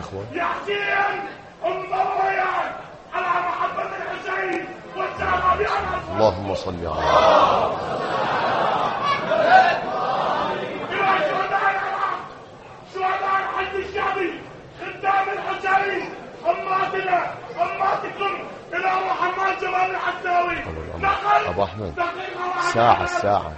إخوة. يا حسين انظروا على محبة الحسين والسلام على اللهم صل على شهداء الحج الشعبي خدام الحسين أماتكم إلى محمد جمال الحساوي. أبو أحمد الساعة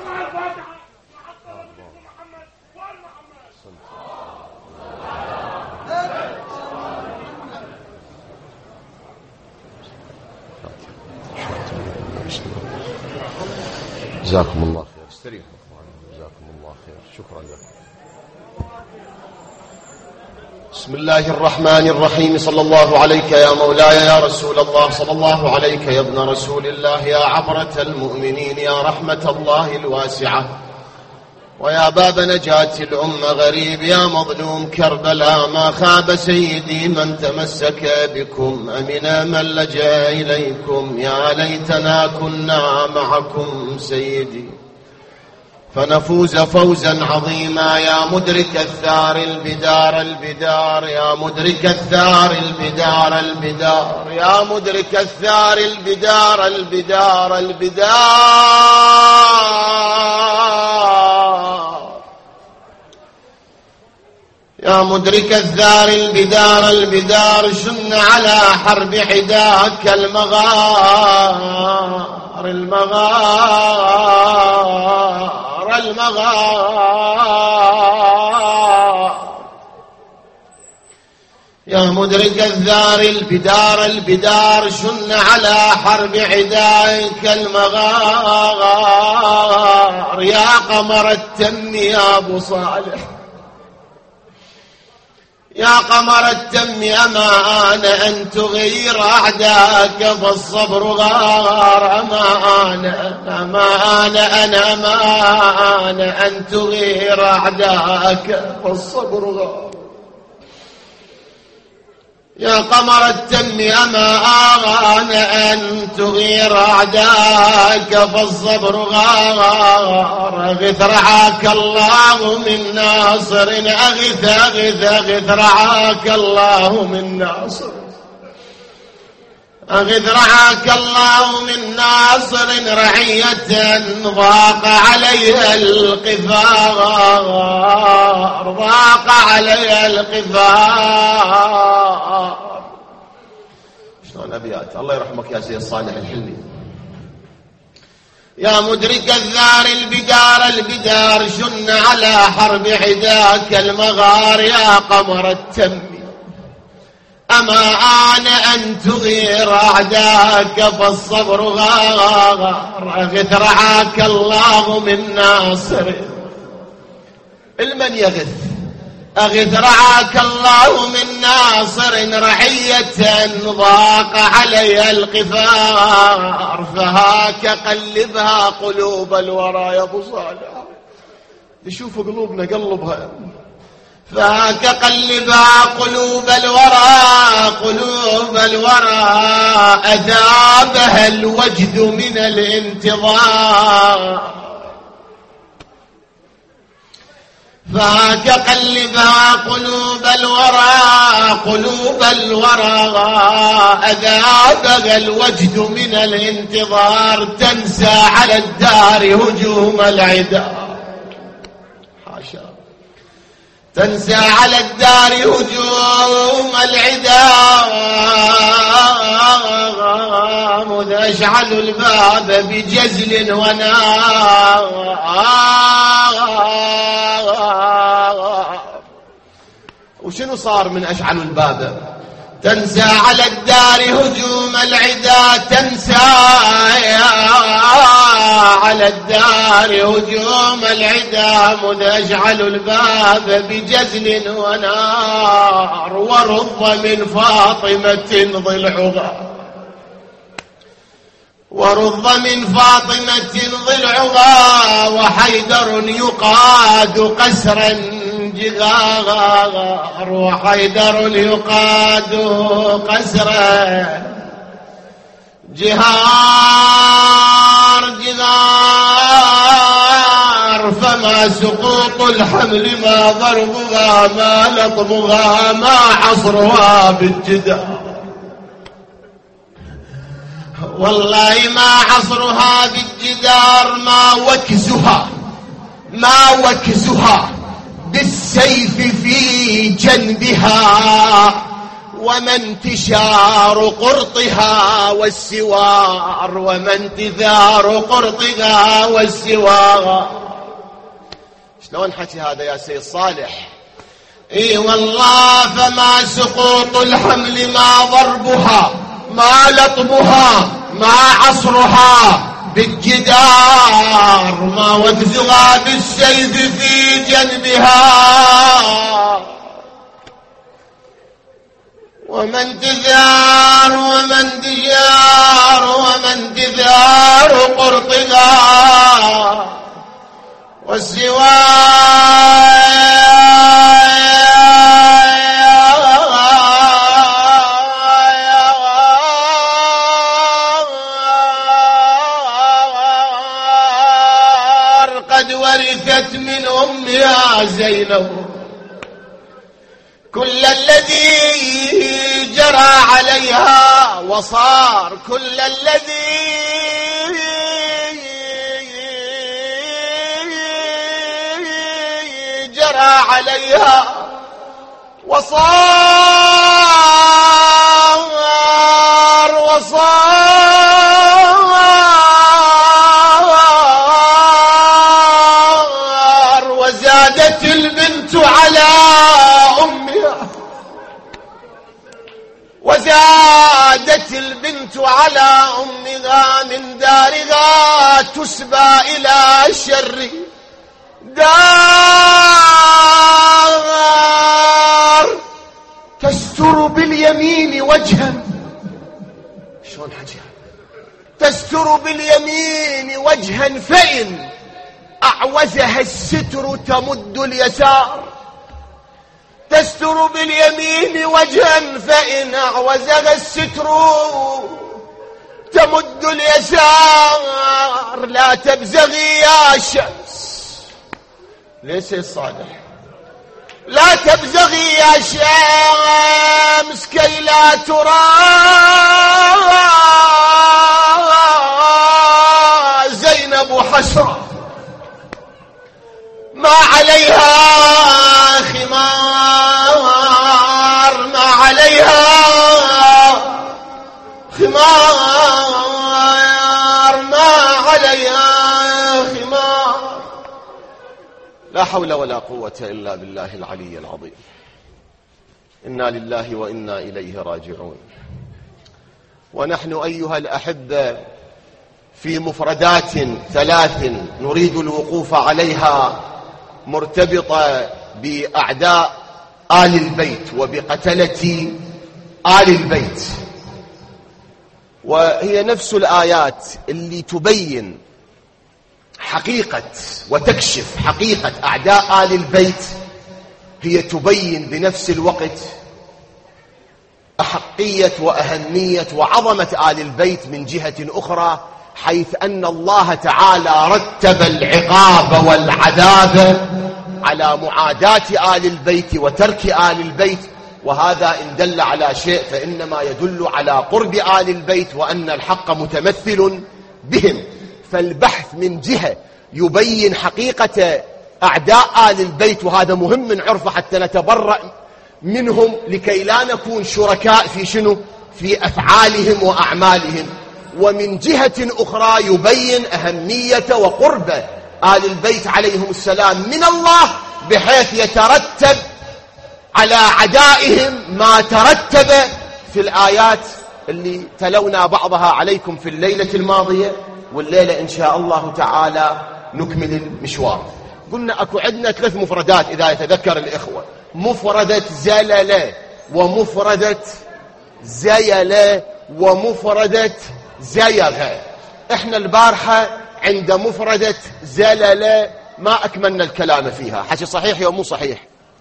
جزاكم الله خير. استريحوا جزاكم الله خير. شكرا لكم. بسم الله الرحمن الرحيم. صلى الله عليك يا مولاي يا رسول الله، صلى الله عليك يا ابن رسول الله، يا عبرة المؤمنين، يا رحمة الله الواسعة، ويا باب نجاة الأمة، غريب يا مظلوم كربلاء، ما خاب سيدي من تمسك بكم، أمن من لجأ إليكم، يا ليتنا كنا معكم سيدي فنفوز فوزا عظيما، يا مدرك الثار البدار البدار، يا مدرك الثار البدار البدار، يا مدرك الثار البدار البدار البدار، يا مدرك الثار البدار البدار، شن على حرب حداك المغار المغار المغار، يا مدرك الثار البدار البدار، شن على حرب عدائك المغار، يا قمر التم يا أبو صالح، يا قمر التم، أما أنا أن تغير أعداءك فالصبر غار، أما أنا أن تغير أعداءك فالصبر غار، يا قمر التم، أما أنا أن تغير أعداءك فالصبر غار، أغث رعاك الله من ناصر، أغث أغث أغث رعاك الله من ناصر، أغث رعاك الله من ناصر، رعية ضاق عليها القفار، ضاق عليها القفار. شلون أبيات الله يرحمك يا سيد صالح الحلمي. يا مدرك الثار البدار البدار، شن على حرب عداك المغار، يا قمر التم، أما أنا أن تغير أعداءك فالصبر غار، أغث رعاك الله من ناصر، المن يغث، أغث رعاك الله من ناصر، رعية ضاق عليها القفار، فهاك قلبها قلوب الورى يا أبو صالح، تشوف قلوبنا قلبها، فهاك قلبها قلوب الورى قلوب الورى، أذابها الوجد من الانتظار، فهاك قلبها قلوب الورى قلوب الورى، أذابها الوجد من الانتظار، تنسى على الدار هجوم العدا، حاشا، تنسى على الدار هجوم العدا، مذ أشعل الباب بجزل ونار، وشنو صار من أشعل الباب؟ تنسى على الدار هجوم العدا، تنسى على الدار هجوم العدا، مذ أشعل الباب بجزل ونار، ورض من فاطمة ضلعها، ورض من فاطمة ضلعها، وحيدر يقاد قسرا جغار، وحيدر يقاد قسرا جهار جغار، فما سقوا سقوط الحمل ما ضربها ما لطمها ما عصرها بالجدار. والله ما عصرها بالجدار ما وكزها بالسيف في جنبها وما انتشار قرطها والسوار وما انتثار قرطها والسوار. شلون حكي هذا يا سيد صالح؟ اي والله فما سقوط الحمل ما ضربها ما لطمها ما عصرها بالجدار ما وكزها بالسيف في جنبها وما انتثار قرطها قد ورثت من أمها زينب كل الذي جرى عليها وصار كل الذي جرى عليها وزادت البنت على أمها من دارها تسبى إلى الشر دار تستر باليمين وجها. شلون حكيها؟ تستر باليمين وجها فإن أعوزها الستر تمد اليسار. تستر باليمين وجها فإن أعوزها الستر تمد اليسار. لا تبزغي يا شمس. ليش الصالح؟ لا تبزغي يا شمس كي لا ترى زينب حسرة ما عليها خمار ما عليها خمار. لا حول ولا قوة إلا بالله العلي العظيم. إنا لله وإنا إليه راجعون. ونحن أيها الأحبة في مفردات ثلاث نريد الوقوف عليها مرتبطة بأعداء آل البيت وبقتلة آل البيت، وهي نفس الآيات اللي تبين حقيقة وتكشف حقيقة أعداء آل البيت. هي تبين بنفس الوقت أحقية وأهمية وعظمة آل البيت من جهة أخرى، حيث أن الله تعالى رتب العقاب والعذاب على معاداة آل البيت وترك آل البيت. وهذا إن دل على شيء فإنما يدل على قرب آل البيت وأن الحق متمثل بهم. فالبحث من جهة يبين حقيقة أعداء آل البيت، وهذا مهم من عرفه حتى نتبرأ منهم لكي لا نكون شركاء في شنو؟ في أفعالهم وأعمالهم. ومن جهة أخرى يبين أهمية وقرب آل البيت عليهم السلام من الله، بحيث يترتب على عدائهم ما ترتب في الآيات اللي تلونا بعضها عليكم في الليلة الماضية، والليلة إن شاء الله تعالى نكمل المشوار. قلنا أكو عندنا ثلاث مفردات إذا يتذكر الإخوة: مفردة زللة ومفردة زيلة ومفردة زيغة. إحنا البارحة عند مفردة زللة ما أكملنا الكلام فيها. حكي صحيح يا مو صحيح؟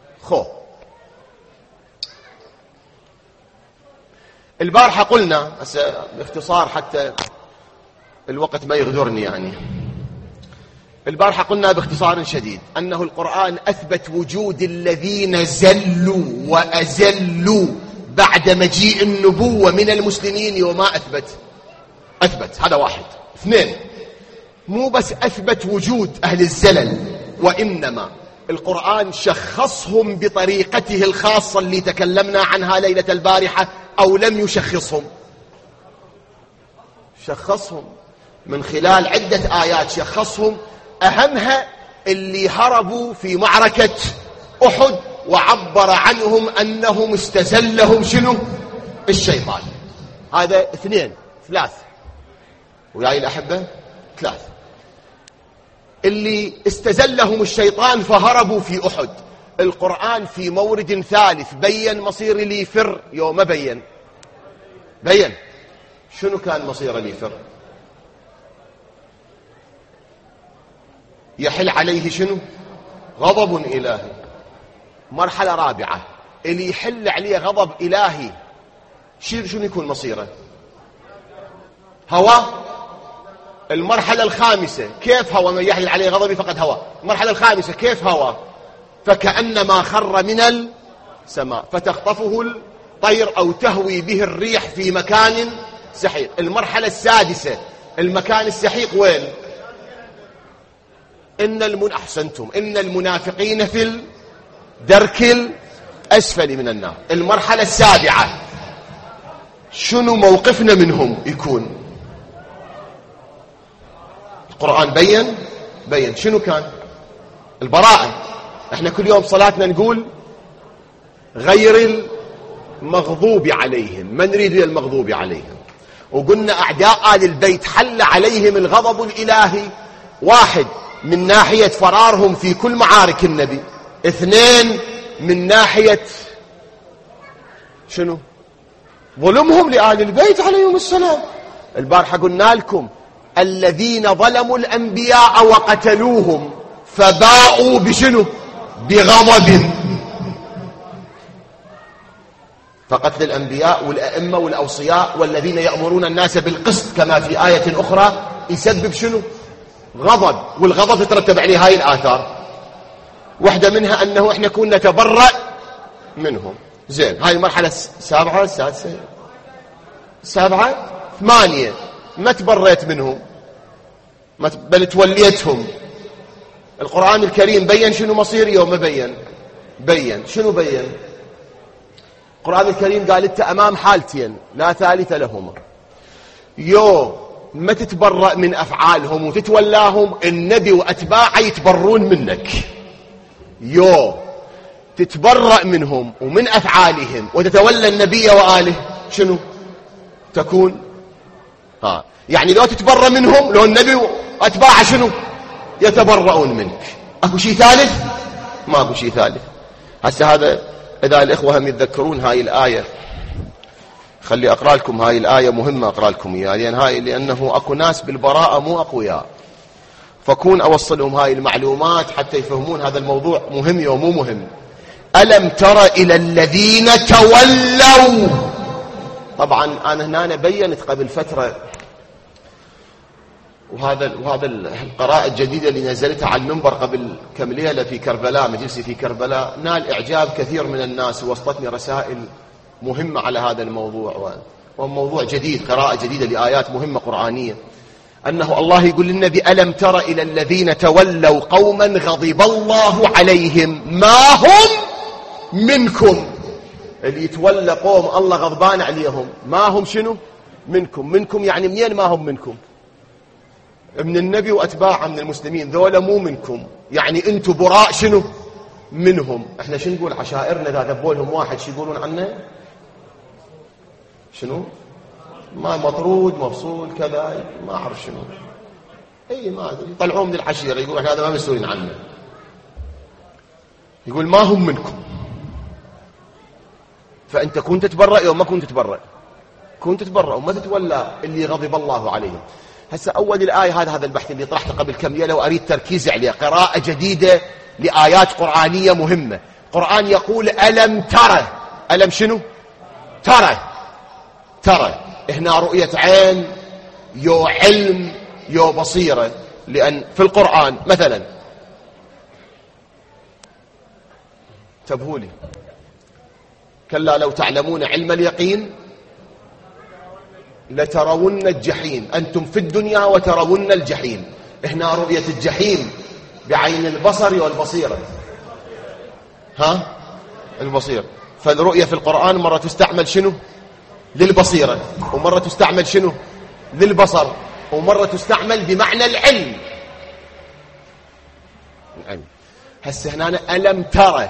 البارحة قلنا باختصار حتى الوقت ما يغدرني، يعني البارحة قلنا باختصار شديد أنه القرآن أثبت وجود الذين زلوا وأزلوا بعد مجيء النبوة من المسلمين، وما أثبت هذا واحد. اثنين، مو بس أثبت وجود أهل الزلل، وإنما القرآن شخصهم بطريقته الخاصة اللي تكلمنا عنها ليلة البارحة، أو لم يشخصهم؟ شخصهم من خلال عدة آيات، شخصهم أهمها اللي هربوا في معركة أحد، وعبر عنهم أنهم استزلهم شنو؟ الشيطان. هذا اثنين، ثلاث وياي الأحبة، ثلاث. اللي استزلهم الشيطان فهربوا في أحد، القرآن في مورد ثالث بين مصير اللي يفر يوم بين شنو كان مصير اللي يفر؟ يحل عليه شنو؟ غضب إلهي. مرحلة رابعة، اللي يحل عليه غضب إلهي شنو يكون مصيره؟ هوى. المرحلة الخامسة، كيف هوى؟ من يحل عليه غضبي فقد هوى. المرحلة الخامسة كيف هوى؟ فكأنما خر من السماء فتخطفه الطير أو تهوي به الريح في مكان سحيق. المرحلة السادسة، المكان السحيق وين؟ أحسنتم، إن المنافقين في الدرك الأسفل من النار. المرحلة السابعة، شنو موقفنا منهم يكون؟ القرآن بين شنو كان؟ البراءة. احنا كل يوم صلاتنا نقول غير المغضوب عليهم، ما نريد المغضوب عليهم. وقلنا أعداء آل البيت حل عليهم الغضب الإلهي، واحد من ناحية فرارهم في كل معارك النبي، اثنين من ناحية شنو؟ ظلمهم لآل البيت عليهم السلام. البارحة قلنا لكم الذين ظلموا الأنبياء وقتلوهم فباءوا بشنو؟ بغضب. فقتل الأنبياء والأئمة والأوصياء والذين يأمرون الناس بالقسط كما في آية أخرى يسبب شنو؟ غضب. والغضب تترتب عليه هاي الآثار، واحدة منها أنه إحنا كنا نتبرأ منهم. زين، هاي المرحلة السابعة السادسة السابعة 8، ما تبريت منهم بل توليتهم. القرآن الكريم بين شنو مصير يوم بين شنو بين؟ القرآن الكريم قال انت أمام حالتين لا ثالث لهما، ما تتبرأ من أفعالهم وتتولاهم، النبي وأتباعه يتبرون منك. تتبرأ منهم ومن أفعالهم وتتولى النبي وآله، شنو تكون؟ يعني لو تتبرأ منهم، لو النبي وأتباعه شنو يتبرؤون منك، أكو شيء ثالث؟ ما أكو شيء ثالث. هسه هذا إذا الإخوة هم يتذكرون هاي الآية، خلي أقرأ لكم هاي الآية، مهمة أقرأ لكم إياها لأنه أكو ناس بالبراءة مو أقوياء، فكون أوصلهم هاي المعلومات حتى يفهمون هذا الموضوع مهم ومو مهم. ألم تر إلى الذين تولوا. طبعا أنا هنا بينت قبل فترة، وهذا القراءة الجديدة اللي نزلتها على المنبر قبل كم ليلة في كربلاء، مجلسي في كربلاء، نال إعجاب كثير من الناس، ووصلتني رسائل مهمة على هذا الموضوع، وموضوع جديد، قراءة جديدة لآيات مهمة قرآنية، أنه الله يقول للنبي ألم تر إلى الذين تولوا قوما غضب الله عليهم ما هم منكم. اللي يتولى قوم الله غضبان عليهم ما هم شنو؟ منكم يعني منين ما هم منكم؟ من النبي وأتباعه من المسلمين، ذولا مو منكم، يعني أنتم براء شنو؟ منهم. احنا شو نقول عشائرنا إذا ذبوا لهم واحد شو يقولون عنه؟ شنو؟ ما مطرود مفصول كذا، ما أعرف شنو، ما يطلعوه من العشيرة، يقول هذا ما مسؤولين عنه، يقول ما هم منكم. فأنت كنت تتبرأ يوم ما كنت تتبرأ، كنت تتبرأ وما تتولى اللي غضب الله عليهم. هسه أول الآية هذا البحث اللي طرحته قبل كم ليلة وأريد تركيز عليه، قراءة جديدة لآيات قرآنية مهمة. قرآن يقول ألم ترى، ألم شنو؟ ترى هنا رؤية عين، يو علم، يو بصيرة. لأن في القرآن مثلا انتبهوا لي، كلا لو تعلمون علم اليقين لترون الجحيم، أنتم في الدنيا وترون الجحيم. هنا رؤية الجحيم بعين البصر والبصيرة، البصير. فالرؤية في القرآن مرة تستعمل شنو؟ للبصيرة، ومرة تستعمل شنو؟ للبصر، ومرة تستعمل بمعنى العلم. هسه هنا ألم ترى،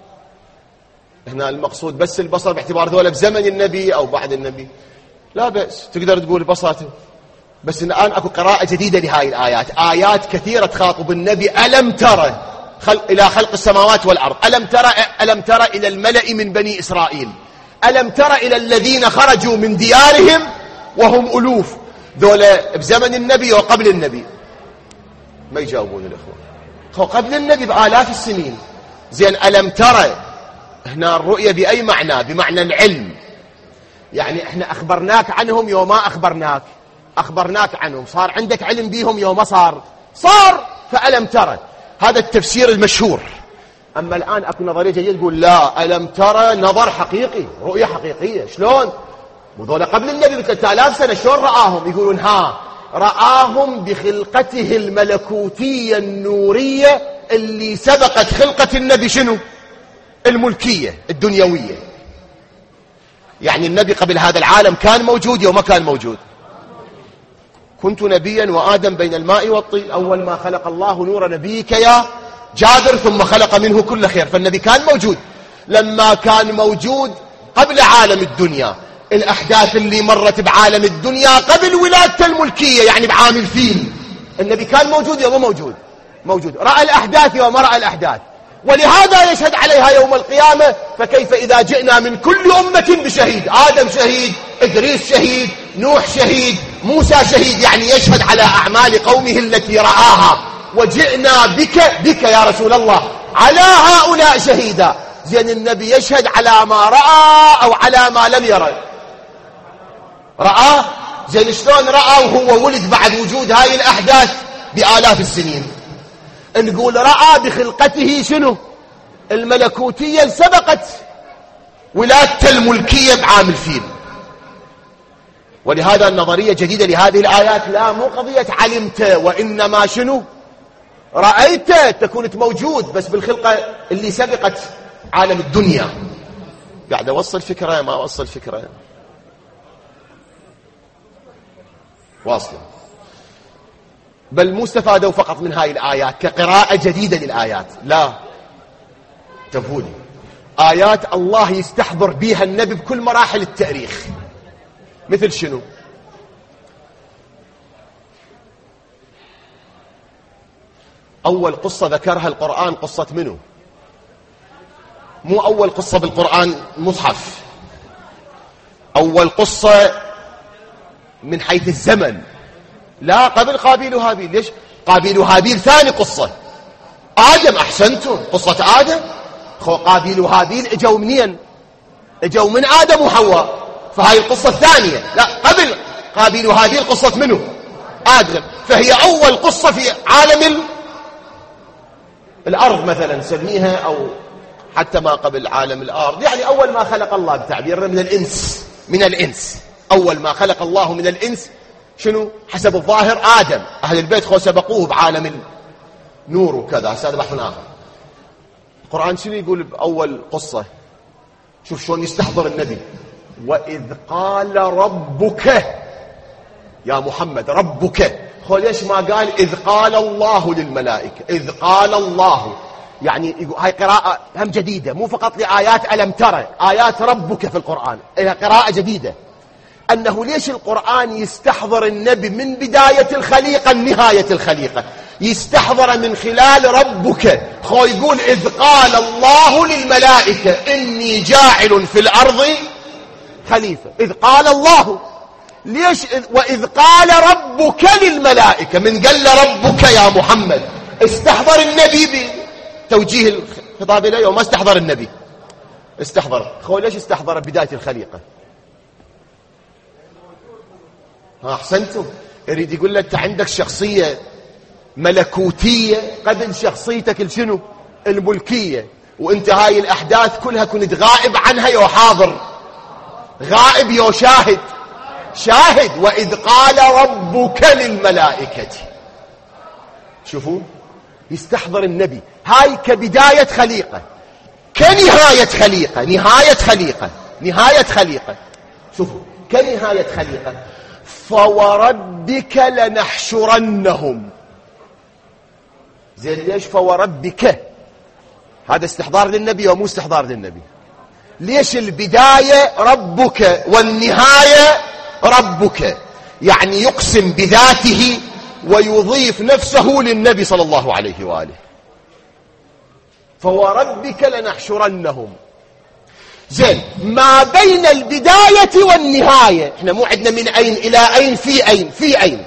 هنا المقصود بس البصر باعتبار ذولا بزمن النبي أو بعد النبي، لا بأس تقدر تقول بساطة. بس الآن أكو قراءة جديدة لهاي الآيات، آيات كثيرة تخاطب النبي. ألم ترى إلى خلق السماوات والأرض، ألم ترى إلى الملأ من بني إسرائيل، ألم ترى إلى الذين خرجوا من ديارهم وهم ألوف. ذولا بزمن النبي وقبل النبي؟ ما يجاوبون الإخوة. قبل النبي بآلاف السنين. زين ألم ترى هنا الرؤية بأي معنى؟ بمعنى العلم. يعني احنا أخبرناك عنهم يوم ما أخبرناك عنهم، صار عندك علم بيهم يوم ما صار، فألم ترى. هذا التفسير المشهور. أما الآن أكو نظرية جديدة تقول لا، ألم ترى نظر حقيقي، رؤية حقيقية. شلون؟ وذولا قبل النبي ب 3000 سنة شلون رآهم؟ يقولون رآهم بخلقته الملكوتية النورية اللي سبقت خلقة النبي شنو؟ الملكية الدنيوية. يعني النبي قبل هذا العالم كان موجود يوم ما كان موجود. كنت نبيا وآدم بين الماء والطين، أول ما خلق الله نور نبيك يا جابر ثم خلق منه كل خير. فالنبي كان موجود. لما كان موجود قبل عالم الدنيا، الأحداث اللي مرت بعالم الدنيا قبل ولادة الملكية، يعني بعام الفيل، النبي كان موجود يوم موجود، رأى الأحداث يوم رأى الأحداث، ولهذا يشهد عليها يوم القيامة. فكيف إذا جئنا من كل أمة بشهيد؟ آدم شهيد، إدريس شهيد، نوح شهيد، موسى شهيد، يعني يشهد على أعمال قومه التي رآها. وجئنا بك يا رسول الله على هؤلاء شهيدا. زين النبي يشهد على ما رأى أو على ما لم يرى؟ رأى. زين شلون رأى وهو ولد بعد وجود هاي الأحداث بآلاف السنين؟ نقول رأى بخلقته شنو؟ الملكوتية سبقت ولادة الملكية بعام الفيل. ولهذا النظرية جديدة لهذه الآيات لا مو قضية علمت، وإنما شنو؟ رأيت، تكون موجود بس بالخلقة اللي سبقت عالم الدنيا. قاعد أوصل فكرة ما أوصل فكرة؟ واصلة. بل مو استفادوا فقط من هاي الآيات كقراءة جديدة للآيات، لا، انتبهوا، آيات الله يستحضر بيها النبي بكل مراحل التاريخ. مثل شنو؟ أول قصة ذكرها القرآن قصة منه؟ مو أول قصة بالقرآن مصحف، أول قصة من حيث الزمن، لا قبل قابيل وهابيل. ليش؟ قابيل وهابيل ثاني قصة. آدم، أحسنتم، قصة آدم. قابيل وهابيل اجوا منين؟ اجوا من آدم وحواء، فهاي القصة الثانية. لا، قبل قابيل وهابيل قصة منه؟ آدم. فهي أول قصة في عالم الأرض مثلا نسميها، أو حتى ما قبل عالم الأرض، يعني أول ما خلق الله بتعبيرنا من الإنس. أول ما خلق الله من الإنس شنو؟ حسب الظاهر آدم. أهل البيت خو سبقوه بعالم النور وكذا، هذا بحث آخر. القرآن شنو يقول بأول قصة؟ شوف شلون يستحضر النبي. وإذ قال ربك يا محمد، ربك. خو ليش ما قال إذ قال الله للملائكة؟ إذ قال الله، يعني هاي قراءة هم جديدة، مو فقط لآيات ألم ترى، آيات ربك في القرآن إلى قراءة جديدة. أنه ليش القرآن يستحضر النبي من بداية الخليقة لنهاية الخليقة؟ يستحضر من خلال ربك. خو يقول إذ قال الله للملائكة إني جاعل في الأرض خليفة. إذ قال الله، ليش؟ وإذ قال ربك للملائكة، من قال ربك يا محمد استحضر النبي بتوجيه الخطاب إليه، وما استحضر النبي، استحضر. خو ليش استحضر بداية الخليقة؟ أحسنتم. يريد يقول لك أنت عندك شخصية ملكوتية قبل شخصيتك الشنو الملكية، وانت هاي الأحداث كلها كنت غائب عنها يا حاضر، غائب يا شاهد. شاهد وإذ قال ربك للملائكة. شوفوا يستحضر النبي هاي كبداية خليقة، كنهاية خليقة، نهاية خليقة، نهاية خليقة. شوفوا كنهاية خليقة، فوربك لنحشرنهم. زين ليش فوربك؟ هذا استحضار للنبي ومو استحضار للنبي. ليش البداية ربك والنهاية ربك؟ يعني يقسم بذاته ويضيف نفسه للنبي صلى الله عليه وآله. فوربك لنحشرنهم. زين ما بين البداية والنهاية احنا مو عندنا من أين إلى أين، في أين، في أين.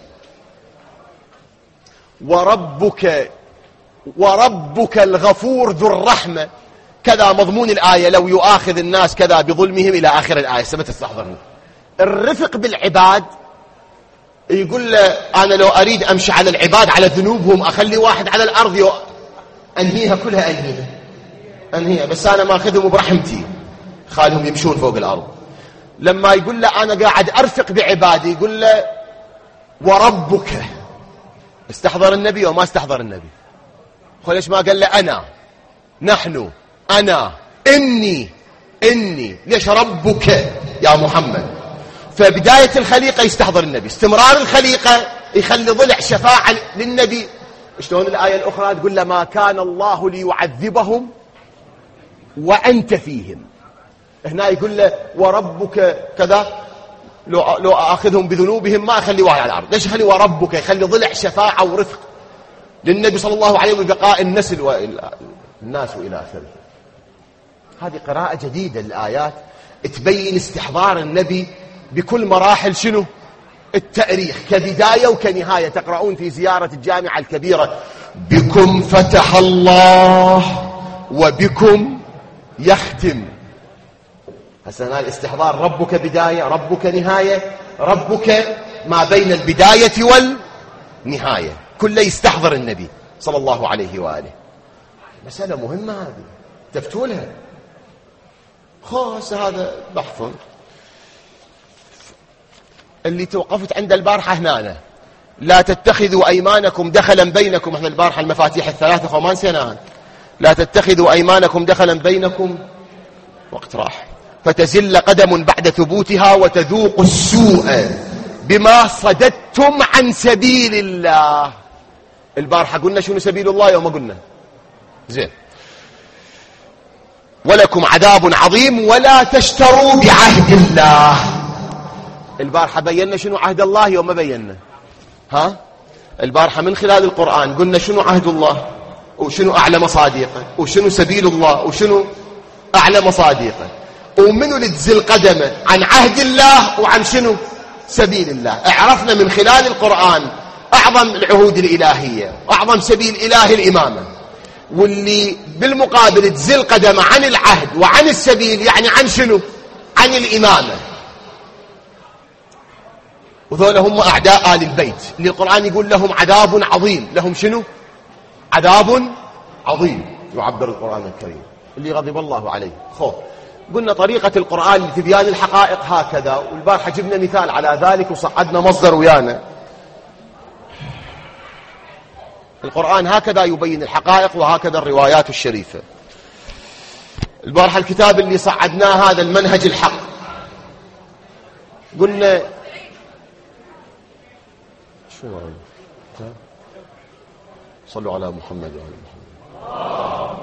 وربك الغفور ذو الرحمة، كذا مضمون الآية، لو يؤاخذ الناس كذا بظلمهم إلى آخر الآية. سمت تستحضرني الرفق بالعباد، يقول له أنا لو أريد أمشي على العباد على ذنوبهم أخلي واحد على الأرض أنهيها كلها، أنهيها بس أنا ما أخذهم برحمتي خالهم يمشون فوق الأرض. لما يقول له أنا قاعد أرفق بعبادي يقول له وربك. استحضر النبي وما استحضر النبي؟ ليش ما قال له أنا، نحن، أنا، إني، ليش ربك يا محمد؟ فبداية الخليقة يستحضر النبي، استمرار الخليقة يخلي ضلع شفاعة للنبي. شلون الآية الأخرى تقول له ما كان الله ليعذبهم وأنت فيهم. هنا يقول له وربك كذا، لو أخذهم بذنوبهم ما أخلي واحد على الأرض. ليش يخلي وربك؟ يخلي ضلع شفاعة ورفق للنبي صلى الله عليه وسلم بقاء النسل والناس إلى آخره. هذه قراءة جديدة للآيات تبين استحضار النبي بكل مراحل شنو التاريخ، كبداية وكنهاية. تقرؤون في زيارة الجامعة الكبيرة بكم فتح الله وبكم يختم. هسه الاستحضار ربك بداية، ربك نهاية، ربك ما بين البداية والنهاية، كله يستحضر النبي صلى الله عليه وآله. مسألة مهمة هذه تفتولها. خاص هذا بحث اللي توقفت عند البارحة هنا، لا تتخذوا أيمانكم دخلا بينكم. احنا البارحة المفاتيح الثلاثة فما نسيناها. لا تتخذوا أيمانكم دخلا بينكم، وقت راح، فتزل قدم بعد ثبوتها وتذوق السوء بما صددتم عن سبيل الله. البارحة قلنا شنو سبيل الله يوم قلنا زين، ولكم عذاب عظيم ولا تشتروا بعهد الله. البارحة بينا شنو عهد الله يوم ما بينا؟ البارحة من خلال القرآن قلنا شنو عهد الله وشنو أعلى مصادقه وشنو سبيل الله وشنو أعلى مصادقه، ومنو اللي تزل قدمه عن عهد الله وعن شنو سبيل الله. عرفنا من خلال القرآن أعظم العهود الإلهية وأعظم سبيل إله الإمامة، واللي بالمقابل تزل قدمه عن العهد وعن السبيل يعني عن شنو؟ عن الإمامة. وذولا هم أعداء آل البيت اللي القرآن يقول لهم عذاب عظيم. لهم شنو؟ عذاب عظيم يعبر القرآن الكريم اللي غضب الله عليه. قلنا طريقة القرآن لتبيان الحقائق هكذا، والبارحة جبنا مثال على ذلك وصعدنا مصدر ويانا. القرآن هكذا يبين الحقائق وهكذا الروايات الشريفة. البارحة الكتاب اللي صعدناه هذا المنهج الحق، قلنا شو صلوا على محمد وعلى محمد.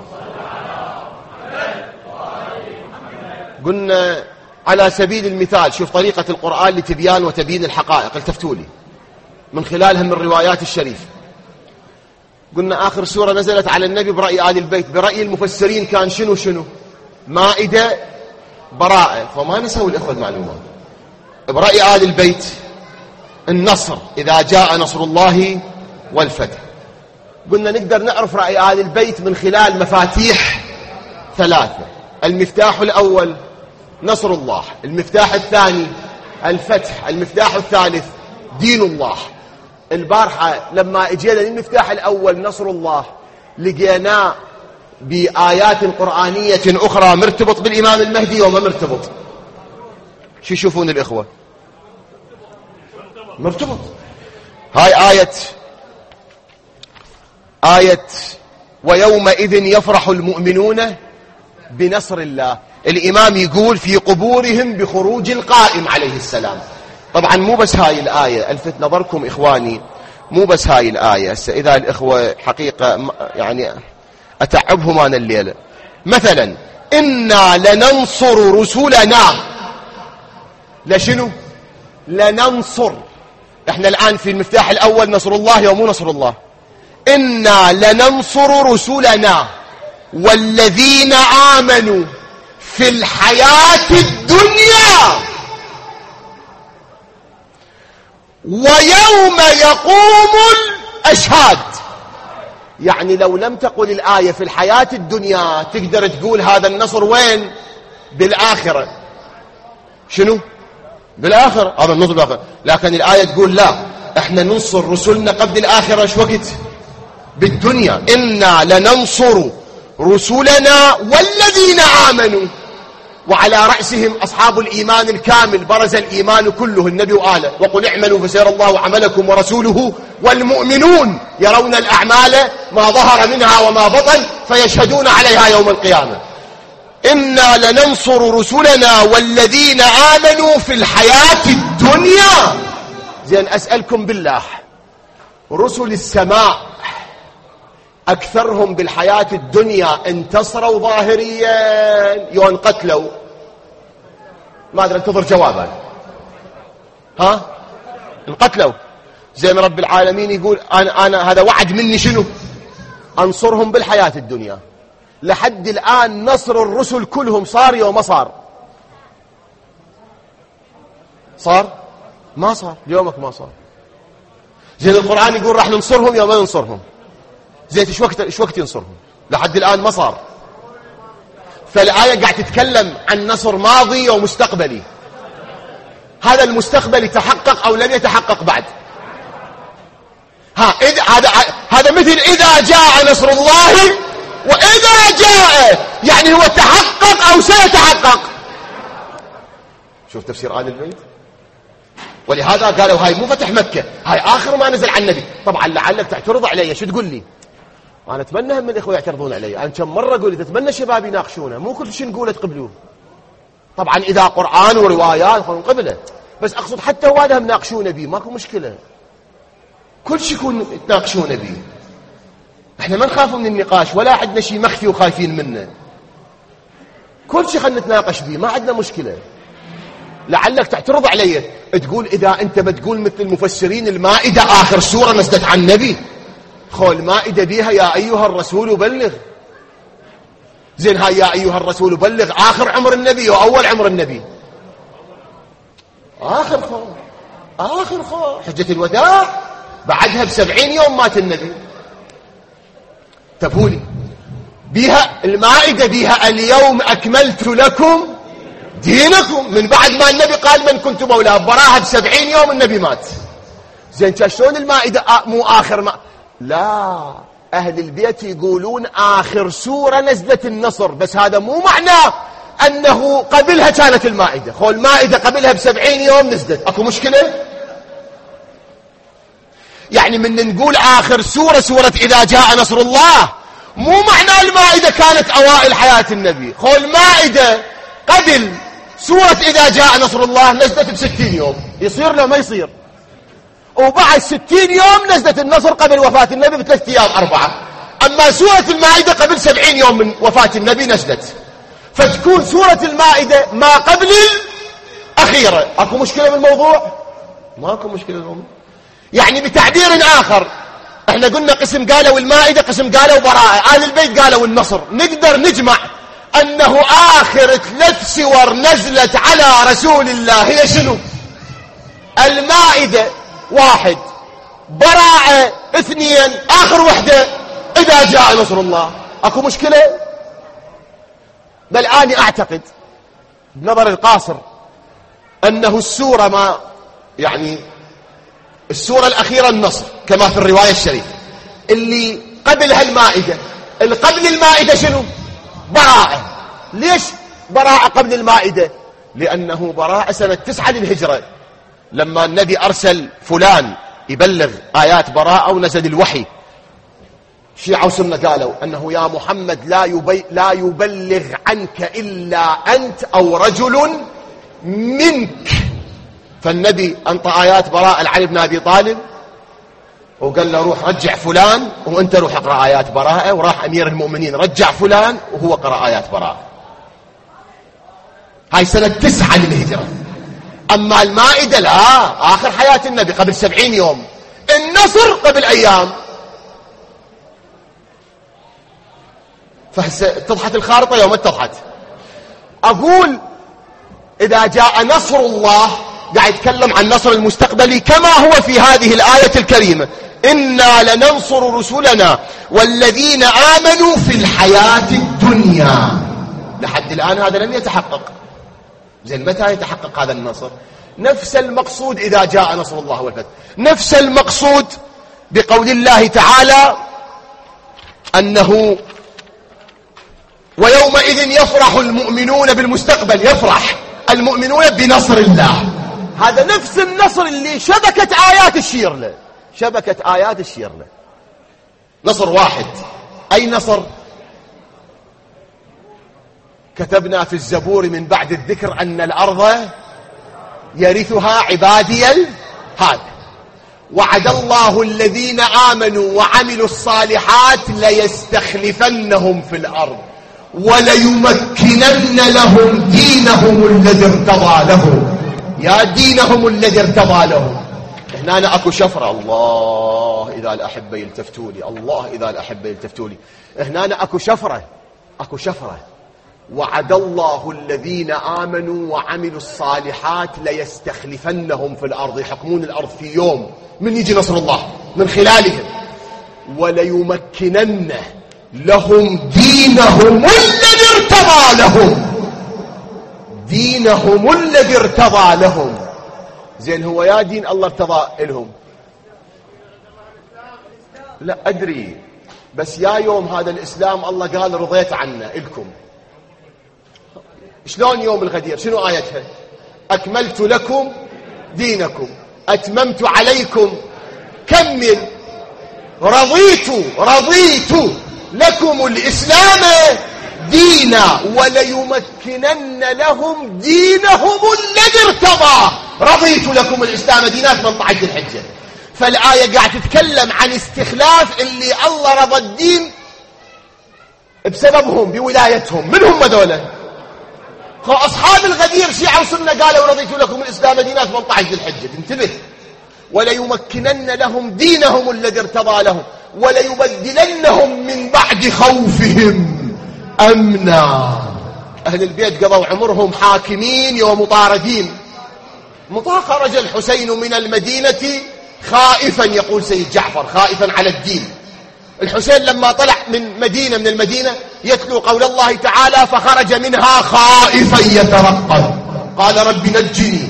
قلنا على سبيل المثال شوف طريقة القرآن لتبيان وتبيين الحقائق، التفتوا لي من خلالها من الروايات الشريفة. قلنا آخر سورة نزلت على النبي برأي آل البيت، برأي المفسرين كان شنو مائدة براءة، فما نسوي الإخوة المعلومات. برأي آل البيت النصر إذا جاء نصر الله والفتح. قلنا نقدر نعرف رأي آل البيت من خلال مفاتيح ثلاثة. المفتاح الأول نصر الله، المفتاح الثاني الفتح، المفتاح الثالث دين الله. البارحة لما اجينا للمفتاح الأول نصر الله لقيناه بآيات قرآنية أخرى مرتبط بالإمام المهدي وما مرتبط. شو يشوفون الإخوة؟ مرتبط. هاي آية ويومئذ يفرح المؤمنون بنصر الله. الإمام يقول في قبورهم بخروج القائم عليه السلام. طبعا مو بس هاي الآية، ألفت نظركم إخواني، مو بس هاي الآية. إذا الإخوة حقيقة يعني أتعبهم أنا الليلة. مثلا إنا لننصر رسلنا. لشنو؟ لننصر. احنا الآن في المفتاح الأول نصر الله ومو نصر الله. إنا لننصر رسلنا والذين آمنوا في الحياة الدنيا ويوم يقوم الأشهاد. يعني لو لم تقل الآية في الحياة الدنيا تقدر تقول هذا النصر وين؟ بالآخرة. شنو؟ بالآخرة، هذا النصر بالآخرة. لكن الآية تقول لا، احنا ننصر رسلنا قبل الآخرة. شو وقت؟ بالدنيا. إنا لننصر رسلنا والذين آمنوا، وعلى رأسهم أصحاب الإيمان الكامل. برز الإيمان كله، النبي وآله. وقل اعملوا فسيرى الله عملكم ورسوله والمؤمنون يرون الأعمال ما ظهر منها وما بطن فيشهدون عليها يوم القيامة. إنا لننصر رسلنا والذين آمنوا في الحياة الدنيا. زين أسألكم بالله، رسل السماء أكثرهم بالحياة الدنيا انتصروا ظاهريا يوم قتلوا؟ ما أدري، انتظر جوابا. ها؟ انقتلوا. زي ما رب العالمين يقول أنا هذا وعد مني شنو؟ أنصرهم بالحياة الدنيا. لحد الآن نصر الرسل كلهم صار يوم ما صار؟ صار؟ ما صار. يومك ما صار. زين القرآن يقول راح ننصرهم يوم ما ننصرهم. زين ايش وقت ينصرهم؟ لحد الآن ما صار. فالآية قاعد تتكلم عن نصر ماضي ومستقبلي. هذا المستقبل يتحقق أو لم يتحقق بعد؟ هذا مثل إذا جاء نصر الله وإذا جاء، يعني هو تحقق أو سيتحقق. شوف تفسير آل البيت. ولهذا قالوا هاي مو فتح مكة، هاي آخر ما نزل عن النبي. طبعا لعلك تعترض علي. شو تقول لي؟ أنا أتمنى هم الإخوة يعترضون علي. أنا كم مرة أقول أتمنى الشباب يناقشونه، مو كل شيء نقوله تقبلوه. طبعا إذا قرآن وروايات نقبله، بس أقصد حتى هذا هم ناقشونه به، ماكو مشكلة. كل شيء يكون تناقشونه به. احنا ما نخاف من النقاش، ولا عندنا شيء مخفي وخايفين منه. كل شيء خلنا نتناقش به، ما عندنا مشكلة. لعلك تعترض علي تقول إذا أنت بتقول مثل المفسرين المائدة آخر سورة نزلت عن النبي، خول المائدة بيها يا أيها الرسول بلغ. زين هاي يا أيها الرسول بلغ آخر عمر النبي وأول عمر النبي؟ آخر خول حجة الوداع، بعدها ب70 يوم مات النبي. تبولي بيها المائدة بيها اليوم أكملت لكم دينكم، من بعد ما النبي قال من كنت مولاه، براها ب70 يوم النبي مات. زين شلون المائدة مو آخر ما؟ لا، أهل البيت يقولون آخر سورة نزلت النصر، بس هذا مو معناه أنه قبلها كانت المائدة. خو المائدة قبلها ب70 يوم نزلت، أكو مشكلة؟ يعني من نقول آخر سورة إذا جاء نصر الله، مو معناه المائدة كانت أوائل حياة النبي. خو المائدة قبل سورة إذا جاء نصر الله نزلت ب60 يوم، يصير لو ما يصير. وبعد 60 يوم نزلت النصر قبل وفاة النبي ب3 أيام 4. أما سورة المائدة قبل 70 يوم من وفاة النبي نزلت، فتكون سورة المائدة ما قبل الأخيرة. أكو مشكلة بالموضوع؟ ما أكو مشكلة بالموضوع. يعني بتعبير آخر، احنا قلنا قسم قالوا المائدة، قسم قالوا براءة، آل البيت قالوا النصر. نقدر نجمع أنه آخر 3 سور نزلت على رسول الله هي شنو؟ المائدة 1، براءة 2، آخر وحدة إذا جاء نصر الله. أكو مشكلة؟ بل أنا أعتقد بنظر القاصر أنه السورة ما يعني السورة الأخيرة النصر كما في الرواية الشريفة. اللي قبلها المائدة. اللي قبل المائدة شنو؟ براءة. ليش براءة قبل المائدة؟ لأنه براءة سنة 9 للهجرة، لما النبي أرسل فلان يبلغ آيات براءة ونزل الوحي. شيعة وسنة قالوا أنه يا محمد لا يبلغ عنك إلا أنت أو رجل منك. فالنبي أنطى آيات براءة لعلي بن أبي طالب وقال له روح رجع فلان وانت روح اقرأ آيات براءة، وراح أمير المؤمنين رجع فلان وهو قرأ آيات براءة. هاي سنة 9 للهجرة. أما المائدة لا، آخر حياة النبي قبل 70 يوم. النصر قبل أيام. فاتضحت الخارطة يوم اتضحت. أقول إذا جاء نصر الله قاعد يتكلم عن نصر المستقبلي كما هو في هذه الآية الكريمة: إنا لننصر رسلنا والذين آمنوا في الحياة الدنيا. لحد الآن هذا لم يتحقق. زين متى يتحقق هذا النصر؟ نفس المقصود إذا جاء نصر الله والفتح، نفس المقصود بقول الله تعالى أنه ويومئذ يفرح المؤمنون بالمستقبل، يفرح المؤمنون بنصر الله. هذا نفس النصر اللي شبكة آيات الشير له، شبكة آيات الشير له. نصر واحد. أي نصر؟ كتبنا في الزبور من بعد الذكر أن الأرض يرثها عبادي هذا. وعد الله الذين آمنوا وعملوا الصالحات ليستخلفنهم في الأرض وليمكنن لهم دينهم الذي ارتضى لهم. يا دينهم الذي ارتضى لهم. هنا أنا أكو شفرة. الله إذا الأحبة يلتفتوا لي، الله إذا الأحبة يلتفتوا لي. هنا أنا أكو شفرة، أكو شفرة. وعد الله الذين آمنوا وعملوا الصالحات ليستخلفنهم في الأرض، يحكمون الأرض في يوم من يجي نصر الله من خلالهم. وليمكنن لهم دينهم الذي ارتضى لهم، دينهم الذي ارتضى لهم. زين هو يا دين الله ارتضى لهم؟ لا أدري، بس يا يوم هذا الإسلام الله قال رضيت عنه إلكم. شلون يوم الغدير؟ شنو آيتها؟ أكملت لكم دينكم أتممت عليكم. كمل. رضيت لكم الإسلام دينا وليمكنن لهم دينهم الذي ارتضى. رضيت لكم الإسلام دينا 18 الحجة. فالآية قاعد تتكلم عن استخلاف اللي الله رضى الدين بسببهم بولايتهم. من هم ذولا؟ أصحاب الغدير شيعة وسنة قالوا رضيت لكم الإسلام دينا 18 الحجة. انتبه. وليمكنن لهم دينهم الذي ارتضى لهم وليبدلنهم من بعد خوفهم أمنا. أهل البيت قضوا عمرهم حاكمين ومطاردين. خرج الحسين من المدينة خائفا، يقول سيد جعفر، خائفا على الدين. الحسين لما طلع من المدينة يتلو قول الله تعالى: فخرج منها خائفا يترقب قال رب نجني.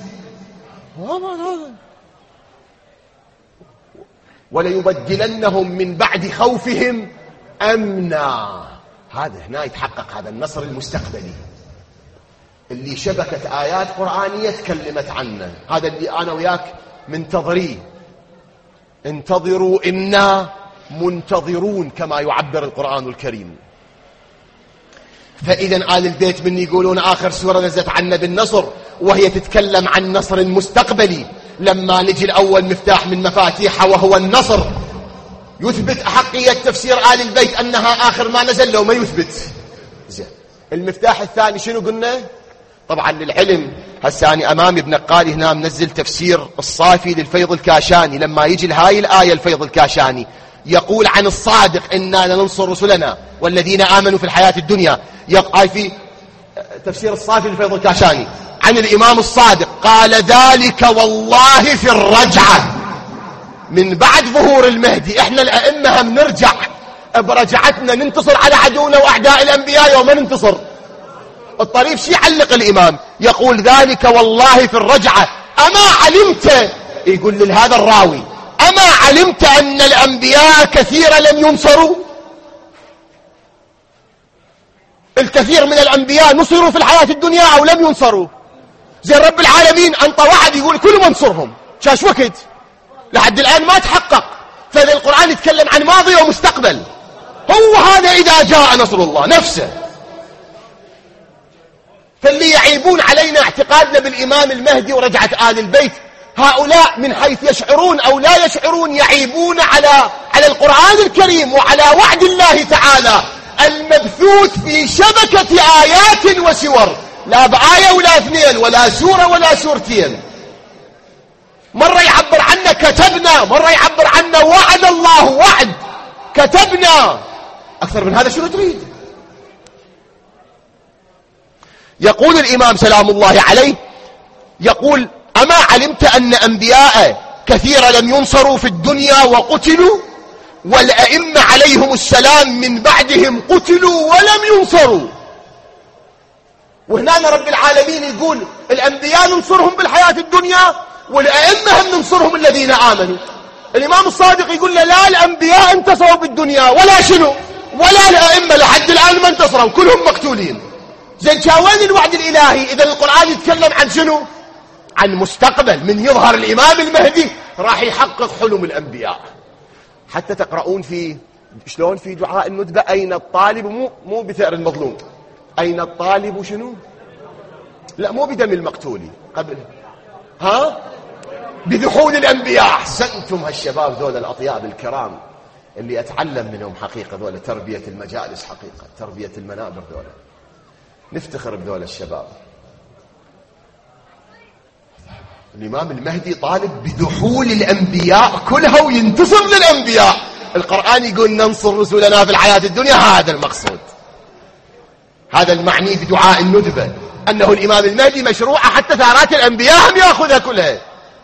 وليبدلنهم من بعد خوفهم أمنا. هذا هنا يتحقق هذا النصر المستقبلي اللي شبكة آيات قرآنية تكلمت عنه. هذا اللي أنا وياك منتظريه. انتظروا إنا منتظرون كما يعبر القرآن الكريم. فإذا آل البيت من يقولون آخر سورة نزلت عنا بالنصر وهي تتكلم عن نصر مستقبلي. لما نجي الأول مفتاح من مفاتيحها وهو النصر يثبت أحقية تفسير آل البيت أنها آخر ما نزل لو ما يثبت. زين المفتاح الثاني شنو قلنا؟ طبعا للعلم هساني أمامي ابن قالي هنا منزل تفسير الصافي للفيض الكاشاني. لما يجي لهاي الآية الفيض الكاشاني يقول عن الصادق: إنا لننصر رسلنا والذين آمنوا في الحياة الدنيا. يقع في تفسير الصافي للفيض الكاشاني عن الإمام الصادق قال: ذلك والله في الرجعة من بعد ظهور المهدي. احنا الأئمة هم نرجع برجعتنا ننتصر على عدونا وأعداء الأنبياء وما ننتصر. الطريف شي يعلق الإمام يقول: ذلك والله في الرجعة. أما علمت يقول لهذا الراوي: أما علمت أن الأنبياء كثيرا لم ينصروا؟ الكثير من الأنبياء نصروا في الحياة الدنيا أو لم ينصروا؟ زي رب العالمين أنطى وعد يقول كل منصرهم، شاش وقت لحد الآن ما تحقق. فإذا القرآن يتكلم عن ماضي ومستقبل، هو هذا إذا جاء نصر الله نفسه. فاللي يعيبون علينا اعتقادنا بالإمام المهدي ورجعة آل البيت، هؤلاء من حيث يشعرون أو لا يشعرون يعيبون على القرآن الكريم وعلى وعد الله تعالى المبثوث في شبكة آيات وسور، لا بآية ولا اثنين ولا سورة ولا سورتين. مرة يعبر عنه كتبنا، مرة يعبر عنه وعد الله وعد كتبنا. أكثر من هذا شنو تريد؟ يقول الإمام سلام الله عليه، يقول: أما علمت أن أنبياء كثيرا لم ينصروا في الدنيا وقتلوا، والأئمة عليهم السلام من بعدهم قتلوا ولم ينصروا. وهنا رب العالمين يقول الأنبياء ننصرهم بالحياة الدنيا، والأئمة هم ننصرهم الذين آمنوا. الإمام الصادق يقول لا، الأنبياء انتصروا بالدنيا ولا شنو ولا الأئمة لحد الآن ما انتصروا، كلهم مقتولين. زين شاوين الوعد الإلهي؟ إذا القرآن يتكلم عن شنو؟ عن مستقبل، من يظهر الإمام المهدي راح يحقق حلم الأنبياء. حتى تقرؤون في شلون في دعاء الندبة: أين الطالب، مو بثأر المظلوم، أين الطالب شنو؟ لا، مو بدم المقتول، قبل بذحول الأنبياء. أحسنتم هالشباب ذول الأطياب الكرام اللي أتعلم منهم حقيقة، ذول تربية المجالس حقيقة، تربية المنابر، ذول نفتخر بذول الشباب. الإمام المهدي طالب بدحول الأنبياء كلها وينتصر للأنبياء. القرآن يقول ننصر رسولنا في الحياة الدنيا، هذا المقصود، هذا المعني بدعاء الندبة، أنه الإمام المهدي مشروع حتى ثارات الأنبياء هم يأخذها كلها.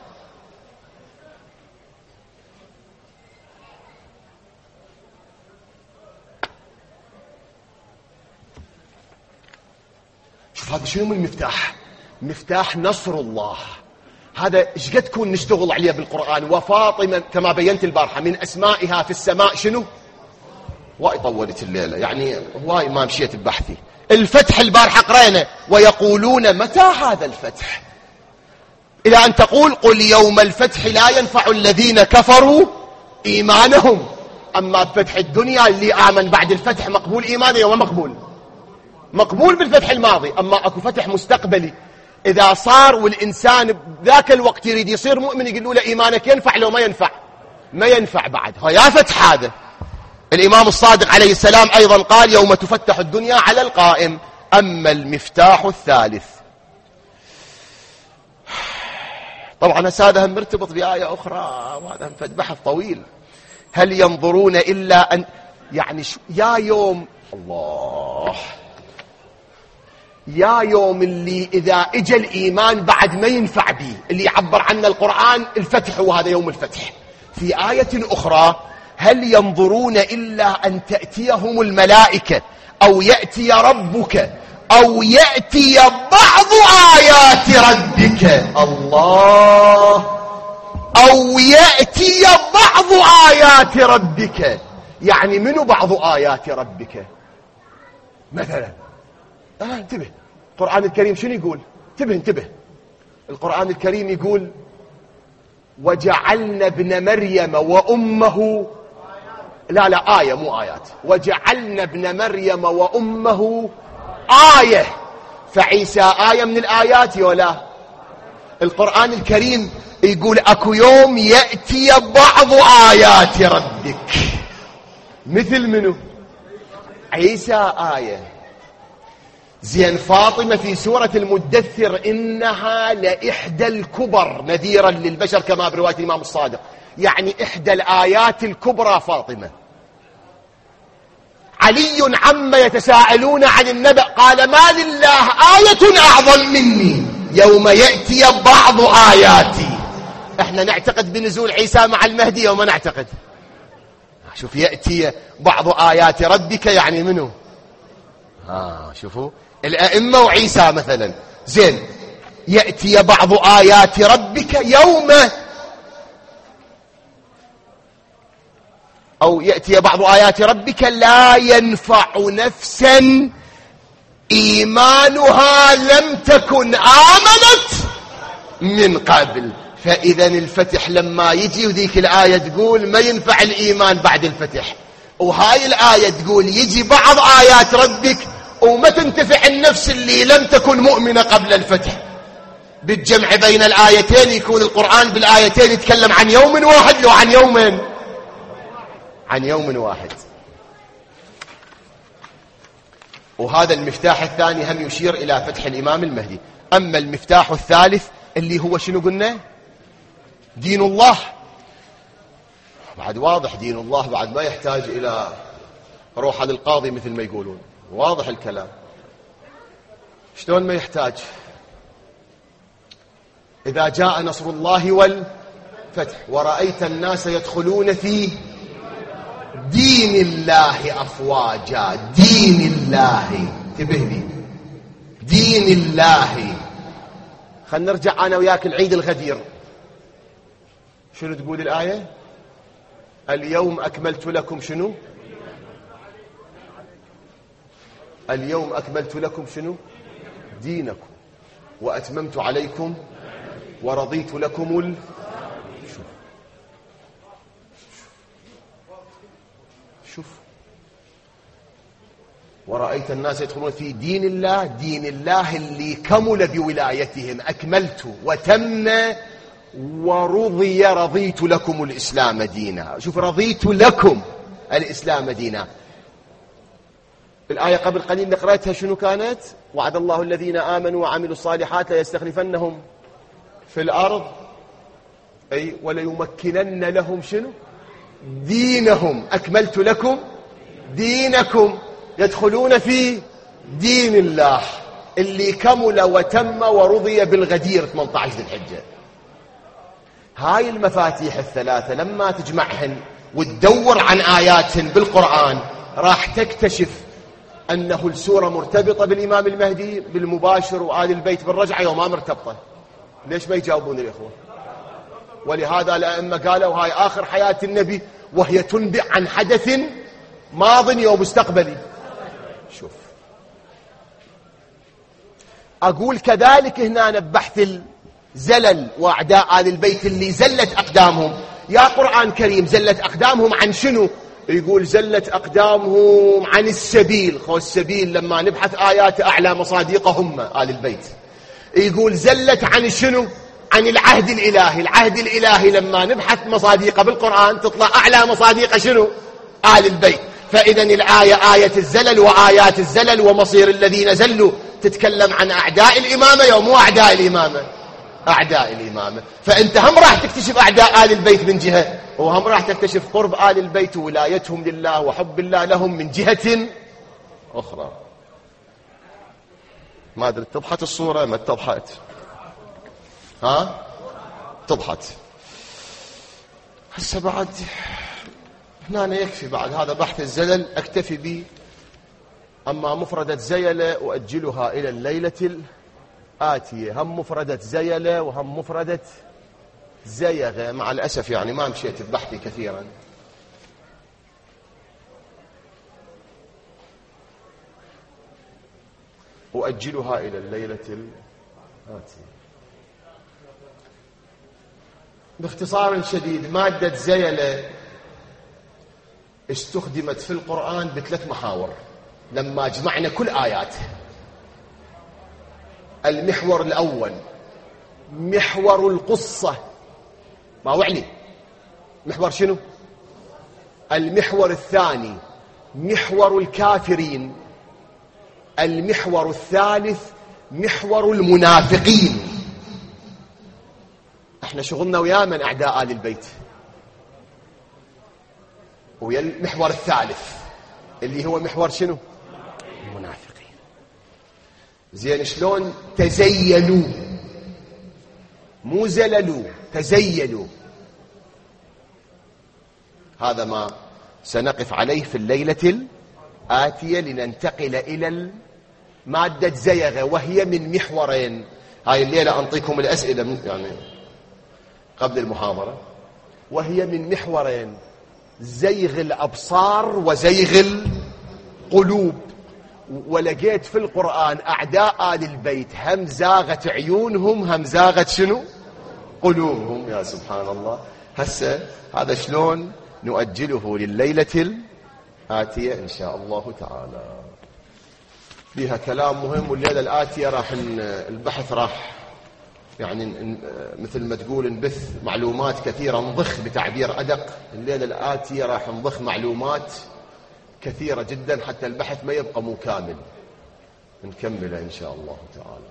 شوف هذا شنو من المفتاح؟ مفتاح نصر الله. هذا ايش قد تكون نشتغل عليه بالقرآن. وفاطمة كما بينت البارحة من أسمائها في السماء شنو؟ واي طولت الليلة، يعني واي ما مشيت ببحثي. الفتح البارحة قرينا: ويقولون متى هذا الفتح، إلى أن تقول: قل يوم الفتح لا ينفع الذين كفروا إيمانهم. أما بفتح الدنيا اللي آمن بعد الفتح مقبول إيمانه وما مقبول؟ مقبول بالفتح الماضي. أما أكو فتح مستقبلي إذا صار والإنسان ذاك الوقت يريد يصير مؤمن، يقولوا له إيمانك ينفع لو ما ينفع؟ ما ينفع بعد. يا فتح هذا. الإمام الصادق عليه السلام أيضا قال: يوم تفتح الدنيا على القائم. أما المفتاح الثالث. طبعا هذا مرتبط بآية أخرى، وهذا فد بحث طويل. هل ينظرون إلا أن يعني يا يوم الله، يا يوم اللي إذا إجا الإيمان بعد ما ينفع به، اللي يعبر عنه القرآن الفتح، وهذا يوم الفتح. في آية أخرى: هل ينظرون إلا أن تأتيهم الملائكة أو يأتي ربك أو يأتي بعض آيات ربك. الله، أو يأتي بعض آيات ربك، يعني منو بعض آيات ربك؟ مثلا انتبه، القرآن الكريم شنو يقول؟ انتبه، القرآن الكريم يقول: وجعلنا ابن مريم وأمه، لا آية مو آيات، وجعلنا ابن مريم وأمه آية. فعيسى آية من الآيات ولا؟ القرآن الكريم يقول أكو يوم يأتي بعض آيات ربك، مثل منه؟ عيسى آية. زين فاطمة في سورة المدثر: إنها لإحدى الكبر نذيرا للبشر، كما برواية الإمام الصادق، يعني إحدى الآيات الكبرى فاطمة. علي عما يتساءلون عن النبأ قال: ما لله آية أعظم مني يوم يأتي بعض آياتي. احنا نعتقد بنزول عيسى مع المهدي وما نعتقد. شوف، يأتي بعض آيات ربك يعني منه؟ شوفوا الأئمة وعيسى مثلا. زين، يأتي بعض آيات ربك يوم أو يأتي بعض آيات ربك لا ينفع نفسا إيمانها لم تكن آمنت من قبل. فإذا الفتح لما يجي وذيك الآية تقول ما ينفع الإيمان بعد الفتح، وهاي الآية تقول يجي بعض آيات ربك وما تنتفع النفس اللي لم تكن مؤمنة قبل الفتح. بالجمع بين الآيتين يكون القرآن بالآيتين يتكلم عن يوم واحد لو عن يومين، عن يوم واحد. وهذا المفتاح الثاني هم يشير إلى فتح الإمام المهدي. أما المفتاح الثالث اللي هو شنو قلنا؟ دين الله. بعد واضح دين الله، بعد ما يحتاج إلى روح للقاضي مثل ما يقولون، واضح الكلام. شلون ما يحتاج؟ إذا جاء نصر الله والفتح ورأيت الناس يدخلون في دين الله أفواجا. دين الله، انتبه لي، دين الله. خلنا نرجع أنا وياك العيد الغدير. شنو تقول الآية؟ اليوم أكملت لكم شنو؟ اليوم أكملت لكم شنو؟ دينكم وأتممت عليكم ورضيت لكم شوف ورأيت الناس يدخلون في دين الله. دين الله اللي كمل بولايتهم، أكملت وتم ورضي، رضيت لكم الإسلام دينا. شوف، رضيت لكم الإسلام دينا. الآية قبل قليل نقرأتها شنو كانت؟ وعد الله الذين آمنوا وعملوا الصالحات ليستخلفنهم في الأرض أي وليمكنن لهم شنو؟ دينهم. أكملت لكم دينكم. يدخلون في دين الله اللي كمل وتم ورضي بالغدير 18 ذي الحجة. هاي المفاتيح الثلاثة لما تجمعهن وتدور عن آياتهن بالقرآن راح تكتشف أنه السورة مرتبطة بالإمام المهدي بالمباشر وآل البيت بالرجعة، يوم ما مرتبطة. ليش ما يجاوبون الإخوة؟ ولهذا الأئمة قالوا هاي آخر حياة النبي وهي تنبئ عن حدث ماضي ومستقبلي. شوف، أقول كذلك هنا بحث الزلل وأعداء آل البيت اللي زلت أقدامهم. يا قرآن كريم، زلت أقدامهم عن شنو؟ يقول زلت أقدامهم عن السبيل. خو السبيل لما نبحث آيات أعلى مصادقهم آل البيت. يقول زلت عن شنو؟ عن العهد الإلهي. العهد الإلهي لما نبحث مصادقه بالقرآن تطلع أعلى مصادقه شنو؟ آل البيت. فإذا الآية آية الزلل وآيات الزلل ومصير الذين زلوا تتكلم عن أعداء الإمامة يوم مو أعداء الإمامة، أعداء الإمامة. فأنت هم راح تكتشف أعداء آل البيت من جهة، وهم راح تكتشف قرب آل البيت وولايتهم لله وحب الله لهم من جهة أخرى. ما أدري اتضحت الصورة ما اتضحت؟ ها؟ اتضحت. هسه بعد هنا يكفي بعد هذا بحث الزلل، أكتفي به. أما مفردة زيلة وأجلها إلى الليلة الآتية. هم مفردة زيلة وهم مفردة زيغة. مع الأسف يعني ما مشيت ببحثي كثيرا. وأجلها إلى الليلة الآتية. باختصار شديد، مادة زيلة استخدمت في القرآن بثلاث محاور لما جمعنا كل آياته. المحور الأول محور القصة، ما وعلي محور شنو؟ المحور الثاني محور الكافرين. المحور الثالث محور المنافقين. احنا شغلنا ويا من أعداء آل البيت. ويا المحور الثالث اللي هو محور شنو؟ المنافقين. زين، شلون تزيلوا؟ مو زللوا، تزيلوا. هذا ما سنقف عليه في الليلة الآتية لننتقل إلى مادة زيغة، وهي من محورين. هاي الليلة أنطيكم الأسئلة يعني قبل المحاضرة. وهي من محورين. زيغ الأبصار وزيغ القلوب. ولقيت في القرآن أعداء آل البيت هم زاغت عيونهم هم زاغت شنو؟ قلوبهم. يا سبحان الله. هسه هذا شلون نؤجله لليلة الآتية إن شاء الله تعالى. فيها كلام مهم، والليلة الآتية راح البحث راح يعني مثل ما تقول نبث معلومات كثيرة، نضخ بتعبير أدق. الليلة الآتية راح نضخ معلومات كثيرة جدا حتى البحث ما يبقى مو كامل، نكمله إن شاء الله تعالى.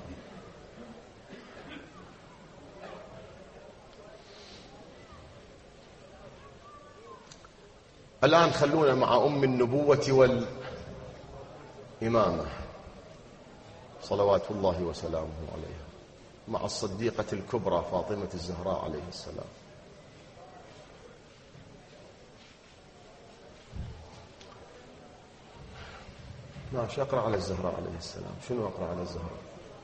الآن خلونا مع أم النبوة والإمامة صلوات الله وسلامه عليها، مع الصديقة الكبرى فاطمة الزهراء عليه السلام. ماشي، أقرأ على الزهراء عليه السلام. شنو أقرأ على الزهراء؟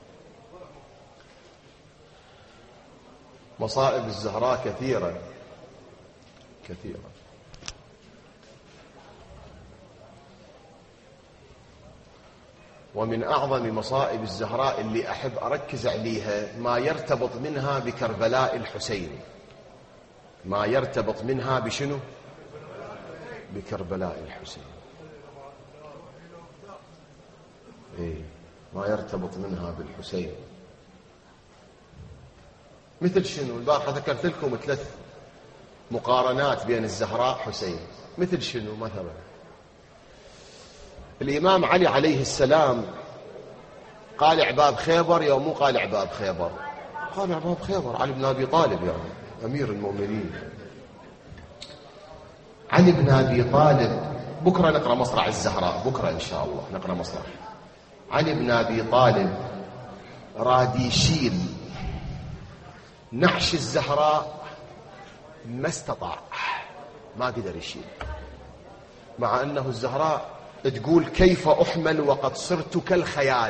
مصائب الزهراء كثيرة كثيرة. ومن أعظم مصائب الزهراء اللي أحب أركز عليها ما يرتبط منها بكربلاء الحسين. ما يرتبط منها بشنو؟ بكربلاء الحسين. إيه، ما يرتبط منها بالحسين. مثل شنو؟ البارحة ذكرت لكم 3 مقارنات بين الزهراء حسين. مثل شنو؟ مثلا الإمام علي عليه السلام قال عباب خيبر يوم مو قال عباب خيبر؟ قال عباب خيبر. علي بن أبي طالب يعني أمير المؤمنين. علي بن أبي طالب. بكرة نقرأ مصرع الزهراء، بكرة إن شاء الله نقرأ مصرع. علي بن أبي طالب راد يشيل نعش الزهراء، ما استطاع، ما قدر يشيل، مع أنه الزهراء تقول كيف أحمل وقد صرت كالخيال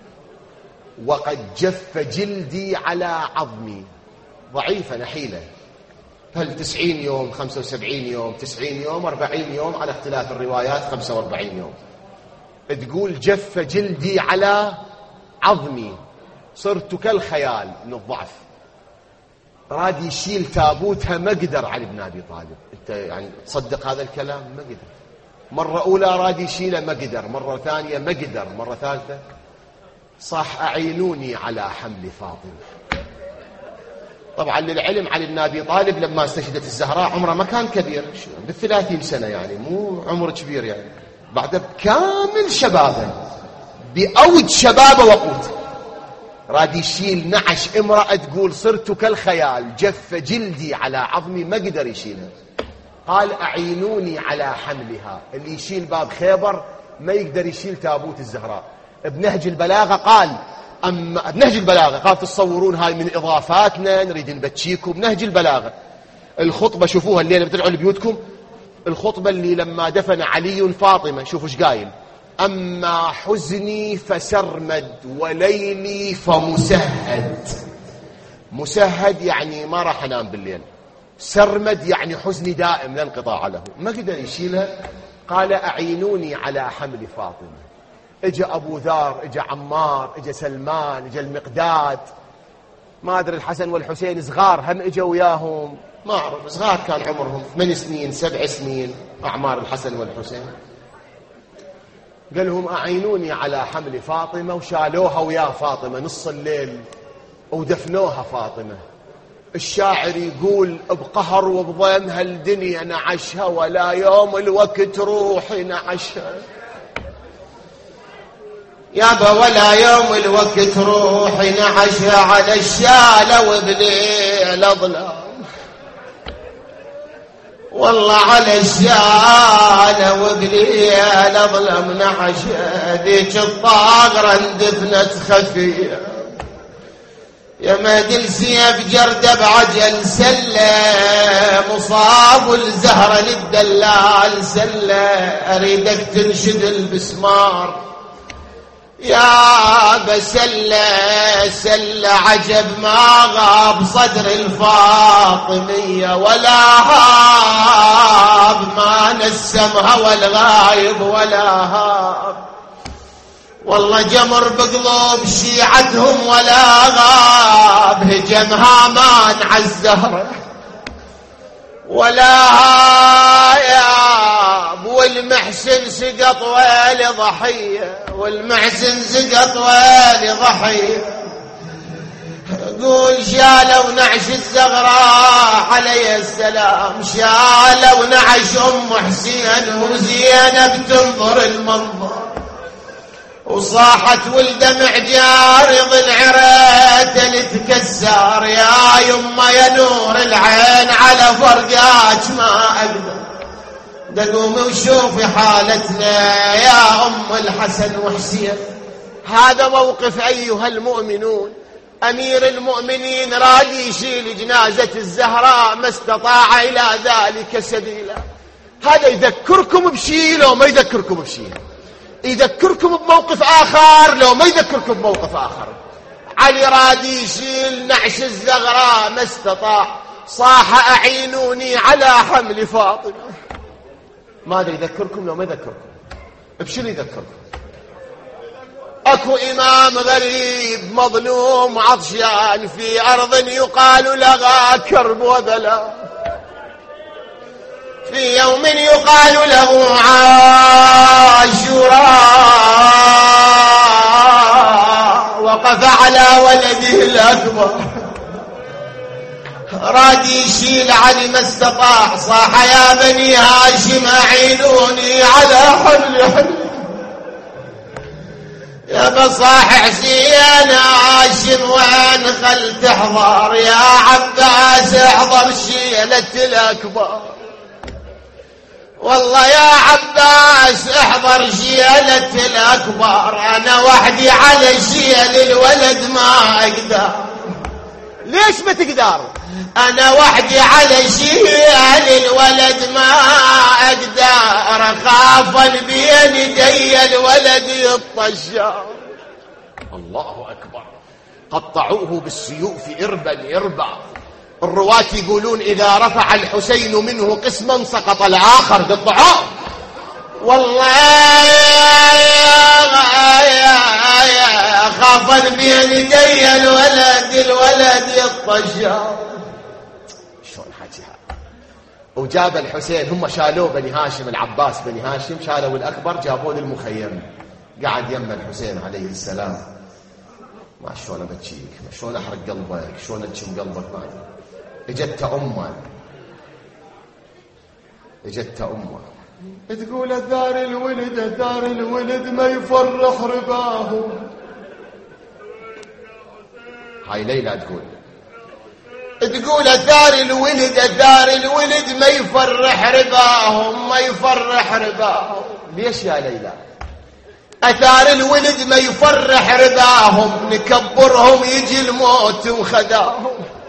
وقد جف جلدي على عظمي. ضعيفة نحيلة. هل 90 يوم 75 يوم 90 يوم 40 يوم على اختلاف الروايات 45 يوم. تقول جف جلدي على عظمي، صرت كالخيال من الضعف. راد يشيل تابوتها ما قدر علي بن أبي طالب. انت يعني تصدق هذا الكلام؟ ما قدر. مرة أولى راد يشيله ما قدر، مرة ثانية ما قدر، مرة ثالثة صاح أعينوني على حمل فاطمة. طبعا للعلم علي بن أبي طالب لما استشهدت الزهراء عمره ما كان كبير، بال30 سنة يعني، مو عمر كبير يعني، بعد بكامل شبابه، بأود شبابه وقوته. راد يشيل نعش امرأة تقول صرت كالخيال جف جلدي على عظمي، ما قدر يشيلها. قال أعينوني على حملها. اللي يشيل باب خيبر ما يقدر يشيل تابوت الزهراء. بنهج البلاغة قال، أما بنهج البلاغة قال تتصورون هاي من إضافاتنا نريد نبتشيكم. بنهج البلاغة الخطبة شوفوها الليلة بترجعوا لبيوتكم، الخطبة اللي لما دفن علي فاطمة، شوفوا ايش قايل: أما حزني فسرمد وليلي فمسهد. مسهد يعني ما راح أنام بالليل، سرمد يعني حزني دائم لا انقطاع له. ما قدر يشيلها. قال أعينوني على حمل فاطمة. اجى أبو ذر، اجى عمار، اجى سلمان، اجى المقداد، ما أدري الحسن والحسين صغار هم اجوا وياهم، ما أعرف، صغار كان عمرهم 8 سنين 7 سنين أعمار الحسن والحسين. قال لهم أعينوني على حمل فاطمة، وشالوها ويا فاطمة نص الليل ودفنوها فاطمة. الشاعر يقول بقهر وبضيم هالدنيا نعشها، ولا يوم الوقت روحي نعشها. يابا ولا يوم الوقت روحي نعشها، على الشالة وبليل أظلام، والله على الشالة وبليل أظلم نعشها. ذيك الطاغرة اندفنت خفية، يا مهدي السيف جردة بعجل سلة، مصاب الزهرة للدلال سلة، أريدك تنشد البسمار يا بسلة عجب ما غاب صدر الفاطمية ولا هاب، ما نسم هوى الغايب ولا هاب. والله جمر بقلوب شيعتهم ولا غاب، هجم هامان عالزهرة ولا هاياب. والمحسن سقط ويلي ضحية، والمحسن سقط ويلي ضحية. قول شالوا نعش الزغراء عليه السلام، شالوا نعش أم حسين وزينب تنظر المنظر، وصاحت والدمع جارض انعريت لتكسر. يا يما يا نور العين على فرقاك ما أقدر، دقومي وشوفي حالتنا يا أم الحسن وحسين. هذا موقف أيها المؤمنون. أمير المؤمنين راد يشيل جنازة الزهراء، ما استطاع إلى ذلك سبيلا. هذا يذكركم بشيء لو ما يذكركم بشيء، يذكركم بموقف آخر لو ما يذكركم بموقف آخر. علي راد يشيل نعش الزغراء ما استطاع، صاح أعينوني على حمل فاطمة. ماذا يذكركم لو ما يذكركم؟ بشنو يذكركم؟ أكو إمام غريب مظلوم عطشان في أرض يقال لها كرب وبلاء، في يوم يقال له عاشوراء، وقف على ولده الأكبر راد يشيل علي ما استطاع، صاح يا بني هاشم أعينوني على حمل يا بصاح حسين هاشم وين خل تحضر، يا عباس احضر شيلة الأكبر. والله يا عباس احضر شيلة الأكبر، أنا وحدي على شيل الولد ما أقدر. ليش ما تقدر؟ أنا وحدي على شيل الولد ما أقدر، خافا بين يدي الولد يطشر. الله أكبر. قطعوه بالسيوف إربا إربا. الرواة يقولون إذا رفع الحسين منه قسما سقط الآخر بالضعاف. والله خافا بين يدي الولد يطشر. شلون حكيها؟ وجاب الحسين، هم شالوه بني هاشم، العباس بني هاشم شالوا الأكبر جابوه للمخيم، قعد يم الحسين عليه السلام. ما شلون أبكيك، ما شلون أحرق قلبك، شلون أتشم قلبك معي. اجت أمه تقول أثار الولد ما يفرح رباه. هاي ليلى تقول أثار الولد ما يفرح رباهم. ليش يا ليلى؟ أثار الولد ما يفرح رباهم، نكبرهم يجي الموت وخداهم.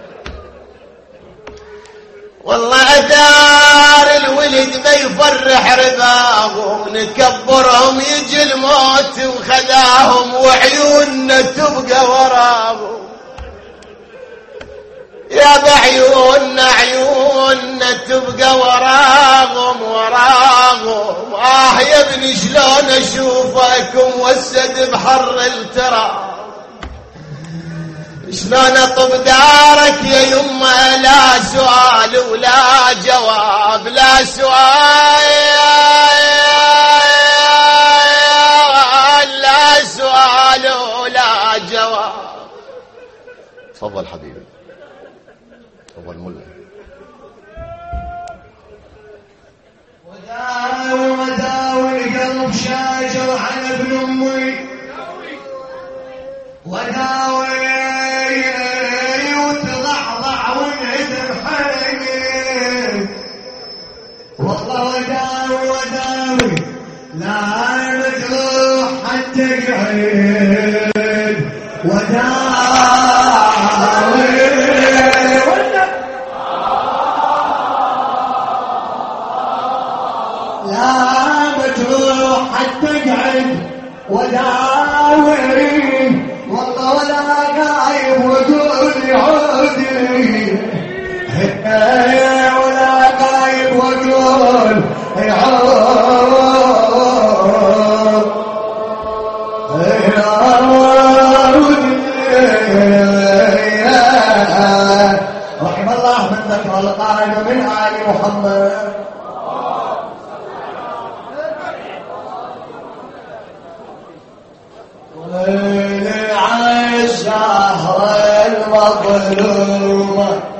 والله أثار الولد ما يفرح رباهم، نكبرهم يجي الموت وخداهم، وعيوننا تبقى وراهم. يا بعيوننا تبقى وراهم. يا ابني شلون أشوفك موسد بحر التراب، شلون أطب دارك يا يمه، لا سؤال ولا جواب، لا سؤال ولا جواب. تفضل حبيبي، تفضل ملا. وداوي القلب شاجر على ابن أمي، وداوي وتضعضع ونعذر حريق. والله وداوي لا بتروح حتى قعد، وداوي لا بتروح حتى قعد. وداوري والله ولا قايب وجود يعودي ولا قايب وجود رحم الله من ذكر القائل من آل محمد. ويلي على الزهرة المظلومة